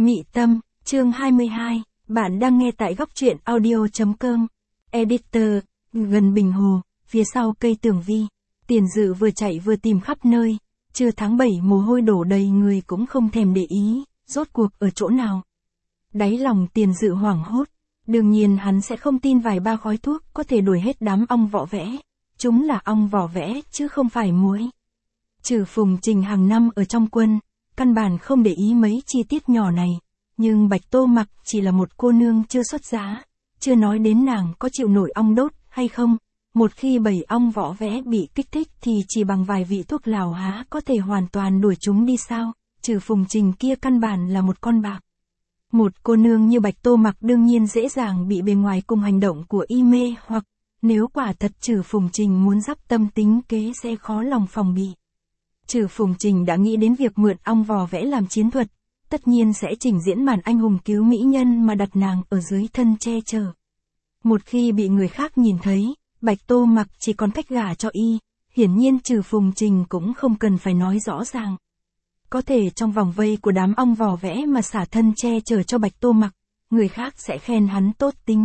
Mị Tâm, chương 22, bạn đang nghe tại góc truyện audio.com. Editor, gần Bình Hồ, phía sau cây tường vi. Tiền Dự vừa chạy vừa tìm khắp nơi, trưa tháng 7 mồ hôi đổ đầy người cũng không thèm để ý, rốt cuộc ở chỗ nào. Đáy lòng Tiền Dự hoảng hốt, đương nhiên hắn sẽ không tin vài ba gói thuốc có thể đuổi hết đám ong vỏ vẽ. Chúng là ong vỏ vẽ chứ không phải muỗi. Trừ Phùng Trình hàng năm ở trong quân, căn bản không để ý mấy chi tiết nhỏ này, nhưng Bạch Tô Mặc chỉ là một cô nương chưa xuất giá, chưa nói đến nàng có chịu nổi ong đốt hay không. Một khi bầy ong vỏ vẽ bị kích thích thì chỉ bằng vài vị thuốc lào há có thể hoàn toàn đuổi chúng đi sao. Trừ Phùng Trình kia căn bản là một con bạc. Một cô nương như Bạch Tô Mặc đương nhiên dễ dàng bị bề ngoài cùng hành động của y mê hoặc, nếu quả thật Trừ Phùng Trình muốn dắp tâm tính kế sẽ khó lòng phòng bị. Trừ Phùng Trình đã nghĩ đến việc mượn ong vò vẽ làm chiến thuật, tất nhiên sẽ trình diễn màn anh hùng cứu mỹ nhân mà đặt nàng ở dưới thân che chở. Một khi bị người khác nhìn thấy, Bạch Tô Mặc chỉ còn cách gả cho y, hiển nhiên Trừ Phùng Trình cũng không cần phải nói rõ ràng. Có thể trong vòng vây của đám ong vò vẽ mà xả thân che chở cho Bạch Tô Mặc, người khác sẽ khen hắn tốt tính.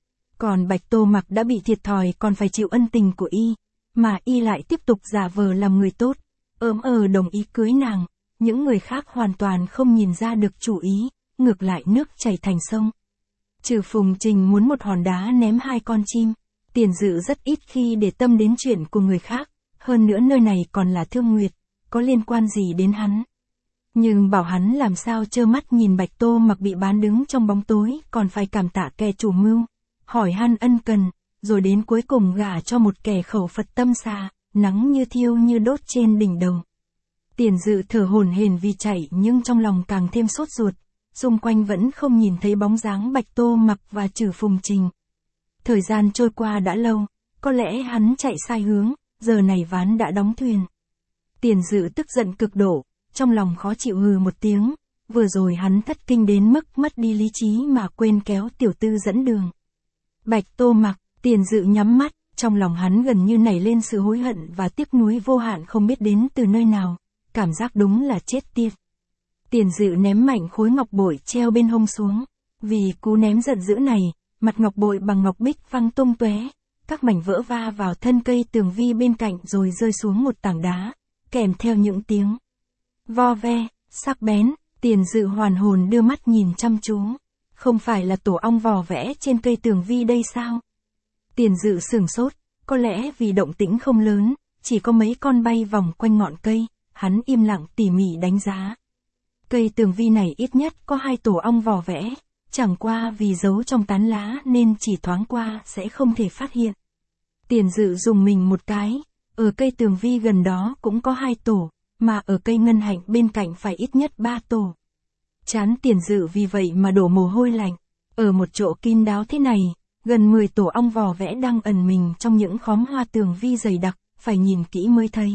Còn Bạch Tô Mặc đã bị thiệt thòi còn phải chịu ân tình của y, mà y lại tiếp tục giả vờ làm người tốt, đồng ý cưới nàng, những người khác hoàn toàn không nhìn ra được chủ ý, ngược lại nước chảy thành sông. Trừ Phùng Trình muốn một hòn đá ném hai con chim, Tiền Dự rất ít khi để tâm đến chuyện của người khác, hơn nữa nơi này còn là Thương Nguyệt, có liên quan gì đến hắn. Nhưng bảo hắn làm sao trơ mắt nhìn Bạch Tô Mặc bị bán đứng trong bóng tối, còn phải cảm tạ kẻ chủ mưu, hỏi han ân cần, rồi đến cuối cùng gả cho một kẻ khẩu Phật tâm xà, nắng như thiêu như đốt trên đỉnh đầu. Tiền Dự thở hổn hển vì chạy nhưng trong lòng càng thêm sốt ruột, xung quanh vẫn không nhìn thấy bóng dáng Bạch Tô Mặc và Trừ Phùng Trình. Thời gian trôi qua đã lâu, có lẽ hắn chạy sai hướng, giờ này ván đã đóng thuyền. Tiền Dự tức giận cực độ, trong lòng khó chịu hừ một tiếng, vừa rồi hắn thất kinh đến mức mất đi lý trí mà quên kéo tiểu tư dẫn đường. Bạch Tô Mặc, Tiền Dự nhắm mắt, trong lòng hắn gần như nảy lên sự hối hận và tiếc nuối vô hạn không biết đến từ nơi nào, cảm giác đúng là chết tiệt. Tiền Dự ném mạnh khối ngọc bội treo bên hông xuống, vì cú ném giận dữ này, mặt ngọc bội bằng ngọc bích văng tung tóe, các mảnh vỡ va vào thân cây tường vi bên cạnh rồi rơi xuống một tảng đá, kèm theo những tiếng vo ve, sắc bén. Tiền Dự hoàn hồn đưa mắt nhìn chăm chú, không phải là tổ ong vò vẽ trên cây tường vi đây sao? Tiền Dự sửng sốt, có lẽ vì động tĩnh không lớn, chỉ có mấy con bay vòng quanh ngọn cây, hắn im lặng tỉ mỉ đánh giá. Cây tường vi này ít nhất có 2 tổ ong vò vẽ, chẳng qua vì giấu trong tán lá nên chỉ thoáng qua sẽ không thể phát hiện. Tiền Dự dùng mình một cái, ở cây tường vi gần đó cũng có 2 tổ, mà ở cây ngân hạnh bên cạnh phải ít nhất 3 tổ. Trán Tiền Dự vì vậy mà đổ mồ hôi lạnh, ở một chỗ kín đáo thế này, gần 10 tổ ong vò vẽ đang ẩn mình trong những khóm hoa tường vi dày đặc, phải nhìn kỹ mới thấy.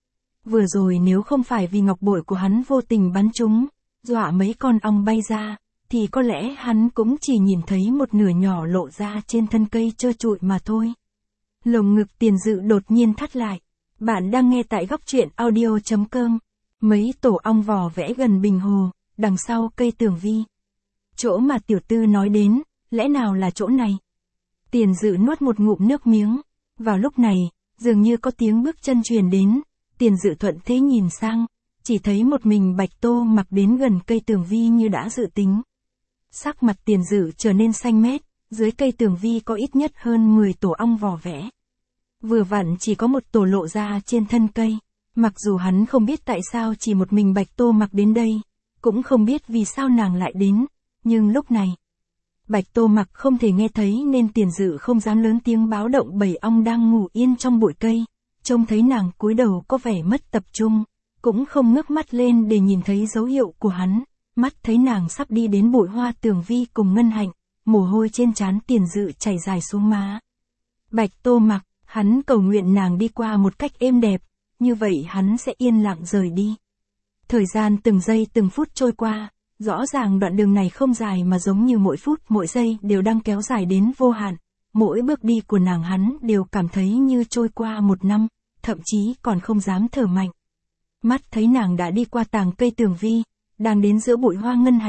Vừa rồi nếu không phải vì ngọc bội của hắn vô tình bắn trúng, dọa mấy con ong bay ra, thì có lẽ hắn cũng chỉ nhìn thấy một nửa nhỏ lộ ra trên thân cây trơ trụi mà thôi. Lồng ngực Tiền Dự đột nhiên thắt lại. Bạn đang nghe tại góc truyện audio.com. Mấy tổ ong vò vẽ gần Bình Hồ, đằng sau cây tường vi. Chỗ mà tiểu tư nói đến, lẽ nào là chỗ này? Tiền Dự nuốt một ngụm nước miếng. Vào lúc này, dường như có tiếng bước chân truyền đến. Tiền Dự thuận thế nhìn sang, chỉ thấy một mình Bạch Tô Mặc đến gần cây tường vi như đã dự tính. Sắc mặt Tiền Dự trở nên xanh mét, dưới cây tường vi có ít nhất hơn 10 tổ ong vò vẽ. Vừa vặn chỉ có một tổ lộ ra trên thân cây, mặc dù hắn không biết tại sao chỉ một mình Bạch Tô Mặc đến đây, cũng không biết vì sao nàng lại đến, nhưng lúc này, Bạch Tô Mặc không thể nghe thấy nên Tiền Dự không dám lớn tiếng báo động bầy ong đang ngủ yên trong bụi cây, trông thấy nàng cúi đầu có vẻ mất tập trung, cũng không ngước mắt lên để nhìn thấy dấu hiệu của hắn, mắt thấy nàng sắp đi đến bụi hoa tường vi cùng ngân hạnh, mồ hôi trên trán Tiền Dự chảy dài xuống má. Bạch Tô Mặc, hắn cầu nguyện nàng đi qua một cách êm đẹp, như vậy hắn sẽ yên lặng rời đi. Thời gian từng giây từng phút trôi qua, rõ ràng đoạn đường này không dài mà giống như mỗi phút mỗi giây đều đang kéo dài đến vô hạn. Mỗi bước đi của nàng hắn đều cảm thấy như trôi qua 1 năm, thậm chí còn không dám thở mạnh. Mắt thấy nàng đã đi qua tàng cây tường vi, đang đến giữa bụi hoa ngân hạnh,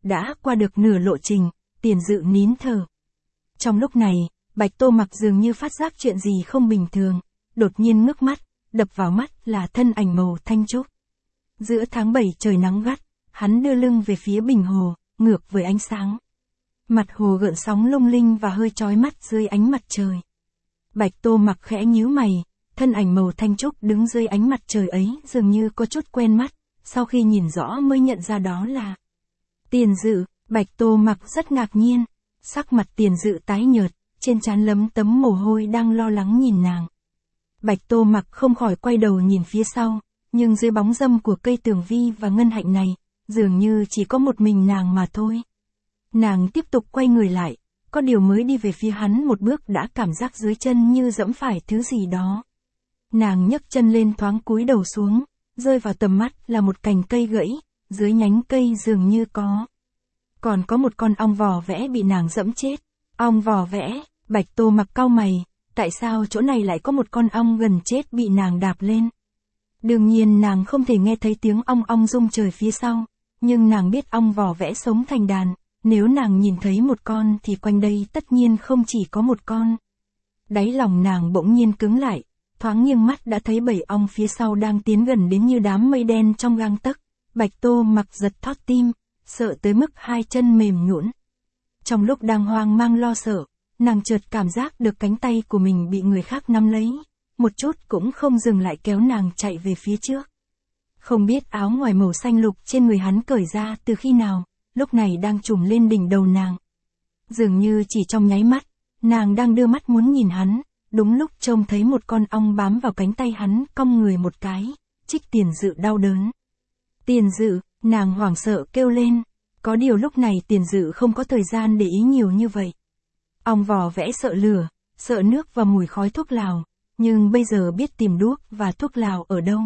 đã qua được nửa lộ trình, Tiền Dự nín thở. Trong lúc này, Bạch Tô Mặc dường như phát giác chuyện gì không bình thường, đột nhiên ngước mắt, đập vào mắt là thân ảnh màu thanh trúc. Giữa tháng 7 trời nắng gắt, hắn đưa lưng về phía bình hồ, ngược với ánh sáng. Mặt hồ gợn sóng lung linh và hơi chói mắt dưới ánh mặt trời. Bạch Tô Mặc khẽ nhíu mày, thân ảnh màu thanh trúc đứng dưới ánh mặt trời ấy dường như có chút quen mắt, sau khi nhìn rõ mới nhận ra đó là Tiền Dự. Bạch Tô Mặc rất ngạc nhiên, sắc mặt Tiền Dự tái nhợt, trên trán lấm tấm mồ hôi đang lo lắng nhìn nàng. Bạch Tô Mặc không khỏi quay đầu nhìn phía sau, nhưng dưới bóng râm của cây tường vi và ngân hạnh này, dường như chỉ có một mình nàng mà thôi. Nàng tiếp tục quay người lại, có điều mới đi về phía hắn một bước đã cảm giác dưới chân như dẫm phải thứ gì đó. Nàng nhấc chân lên thoáng cúi đầu xuống, rơi vào tầm mắt là một cành cây gãy, dưới nhánh cây dường như còn có một con ong vò vẽ bị nàng dẫm chết. Ong vò vẽ, Bạch Tô Mặc cau mày, tại sao chỗ này lại có một con ong gần chết bị nàng đạp lên? Đương nhiên nàng không thể nghe thấy tiếng ong ong rung trời phía sau, nhưng nàng biết ong vò vẽ sống thành đàn, nếu nàng nhìn thấy một con thì quanh đây tất nhiên không chỉ có một con. Đáy lòng nàng bỗng nhiên cứng lại, thoáng nghiêng mắt đã thấy bầy ong phía sau đang tiến gần đến như đám mây đen trong gang tấc. Bạch Tô Mặc giật thót tim, sợ tới mức hai chân mềm nhũn. Trong lúc đang hoang mang lo sợ, nàng chợt cảm giác được cánh tay của mình bị người khác nắm lấy, một chút cũng không dừng lại kéo nàng chạy về phía trước. Không biết áo ngoài màu xanh lục trên người hắn cởi ra từ khi nào, lúc này đang trùm lên đỉnh đầu nàng. Dường như chỉ trong nháy mắt, nàng đang đưa mắt muốn nhìn hắn, đúng lúc trông thấy một con ong bám vào cánh tay hắn cong người một cái, chích Tiền Dự đau đớn. Tiền Dự, nàng hoảng sợ kêu lên, có điều lúc này Tiền Dự không có thời gian để ý nhiều như vậy. Ong vò vẽ sợ lửa, sợ nước và mùi khói thuốc lào, nhưng bây giờ biết tìm đuốc và thuốc lào ở đâu.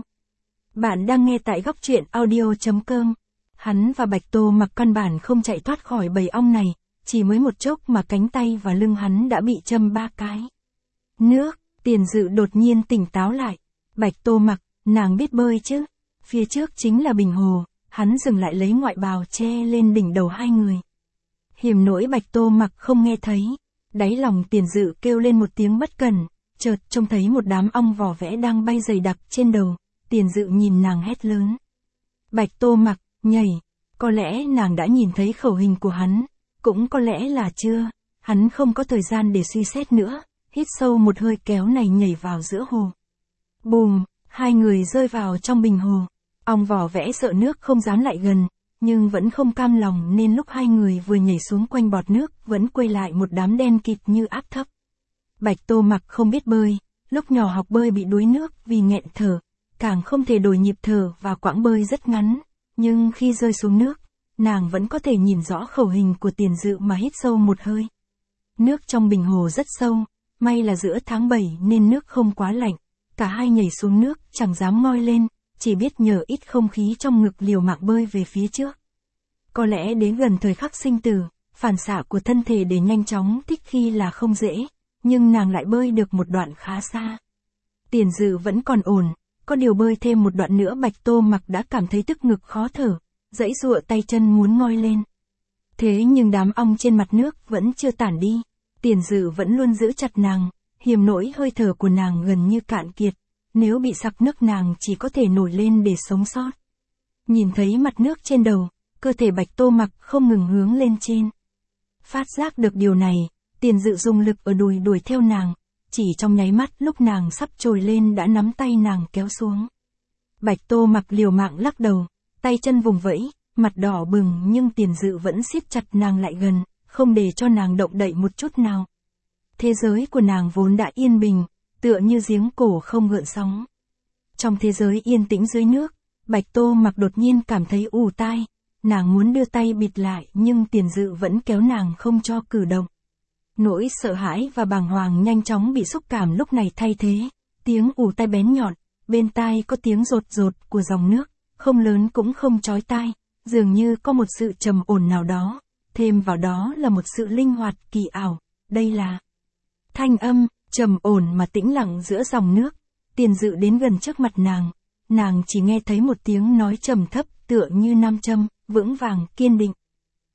Bạn đang nghe tại góc truyện audio.com. Hắn và Bạch Tô Mặc căn bản không chạy thoát khỏi bầy ong này, chỉ mới một chốc mà cánh tay và lưng hắn đã bị châm 3 cái. Nước, Tiền Dự đột nhiên tỉnh táo lại. Bạch Tô Mặc, nàng biết bơi chứ? Phía trước chính là bình hồ, hắn dừng lại lấy ngoại bào che lên đỉnh đầu hai người. Hiểm nỗi Bạch Tô Mặc không nghe thấy, đáy lòng Tiền Dự kêu lên một tiếng bất cần, chợt trông thấy một đám ong vò vẽ đang bay dày đặc trên đầu. Tiền Dự nhìn nàng hét lớn. Bạch Tô Mặc, nhảy, có lẽ nàng đã nhìn thấy khẩu hình của hắn, cũng có lẽ là chưa, hắn không có thời gian để suy xét nữa, hít sâu một hơi kéo này nhảy vào giữa hồ. Bùm, hai người rơi vào trong bình hồ, ong vò vẽ sợ nước không dám lại gần, nhưng vẫn không cam lòng nên lúc hai người vừa nhảy xuống quanh bọt nước vẫn quay lại một đám đen kịt như áp thấp. Bạch Tô Mặc không biết bơi, lúc nhỏ học bơi bị đuối nước vì nghẹn thở, càng không thể đổi nhịp thở và quãng bơi rất ngắn, nhưng khi rơi xuống nước, nàng vẫn có thể nhìn rõ khẩu hình của Tiền Dự mà hít sâu một hơi. Nước trong bình hồ rất sâu, may là giữa tháng 7 nên nước không quá lạnh, cả hai nhảy xuống nước chẳng dám ngoi lên, chỉ biết nhờ ít không khí trong ngực liều mạng bơi về phía trước. Có lẽ đến gần thời khắc sinh tử, phản xạ của thân thể để nhanh chóng thích khi là không dễ, nhưng nàng lại bơi được một đoạn khá xa. Tiền Dự vẫn còn ổn, có điều bơi thêm một đoạn nữa Bạch Tô Mặc đã cảm thấy tức ngực khó thở, giãy giụa tay chân muốn ngoi lên. Thế nhưng đám ong trên mặt nước vẫn chưa tản đi, Tiền Dự vẫn luôn giữ chặt nàng, hiểm nỗi hơi thở của nàng gần như cạn kiệt, nếu bị sặc nước nàng chỉ có thể nổi lên để sống sót. Nhìn thấy mặt nước trên đầu, cơ thể Bạch Tô Mặc không ngừng hướng lên trên. Phát giác được điều này, Tiền Dự dùng lực ở đùi đuổi theo nàng, chỉ trong nháy mắt lúc nàng sắp trồi lên đã nắm tay nàng kéo xuống. Bạch Tô Mặc liều mạng lắc đầu, tay chân vùng vẫy, mặt đỏ bừng nhưng Tiền Dự vẫn siết chặt nàng lại gần, không để cho nàng động đậy một chút nào. Thế giới của nàng vốn đã yên bình, tựa như giếng cổ không gợn sóng. Trong thế giới yên tĩnh dưới nước, Bạch Tô Mặc đột nhiên cảm thấy ù tai, nàng muốn đưa tay bịt lại nhưng Tiền Dự vẫn kéo nàng không cho cử động. Nỗi sợ hãi và bàng hoàng nhanh chóng bị xúc cảm lúc này thay thế, tiếng ù tai bén nhọn, bên tai có tiếng rột rột của dòng nước, không lớn cũng không chói tai, dường như có một sự trầm ổn nào đó, thêm vào đó là một sự linh hoạt kỳ ảo, đây là thanh âm, trầm ổn mà tĩnh lặng giữa dòng nước. Tiền Dự đến gần trước mặt nàng chỉ nghe thấy một tiếng nói trầm thấp tựa như nam châm, vững vàng kiên định.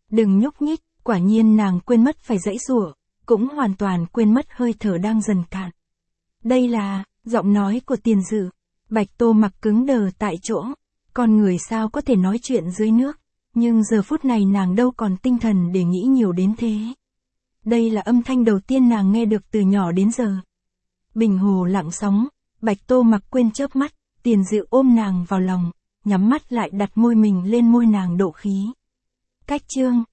Đừng nhúc nhích, quả nhiên nàng quên mất phải giãy giụa, cũng hoàn toàn quên mất hơi thở đang dần cạn. Đây là, giọng nói của Tiền Dự. Bạch Tô Mặc cứng đờ tại chỗ. Con người sao có thể nói chuyện dưới nước, nhưng giờ phút này nàng đâu còn tinh thần để nghĩ nhiều đến thế. Đây là âm thanh đầu tiên nàng nghe được từ nhỏ đến giờ. Bình hồ lặng sóng, Bạch Tô Mặc quên chớp mắt, Tiền Dự ôm nàng vào lòng, nhắm mắt lại đặt môi mình lên môi nàng độ khí. Cách chương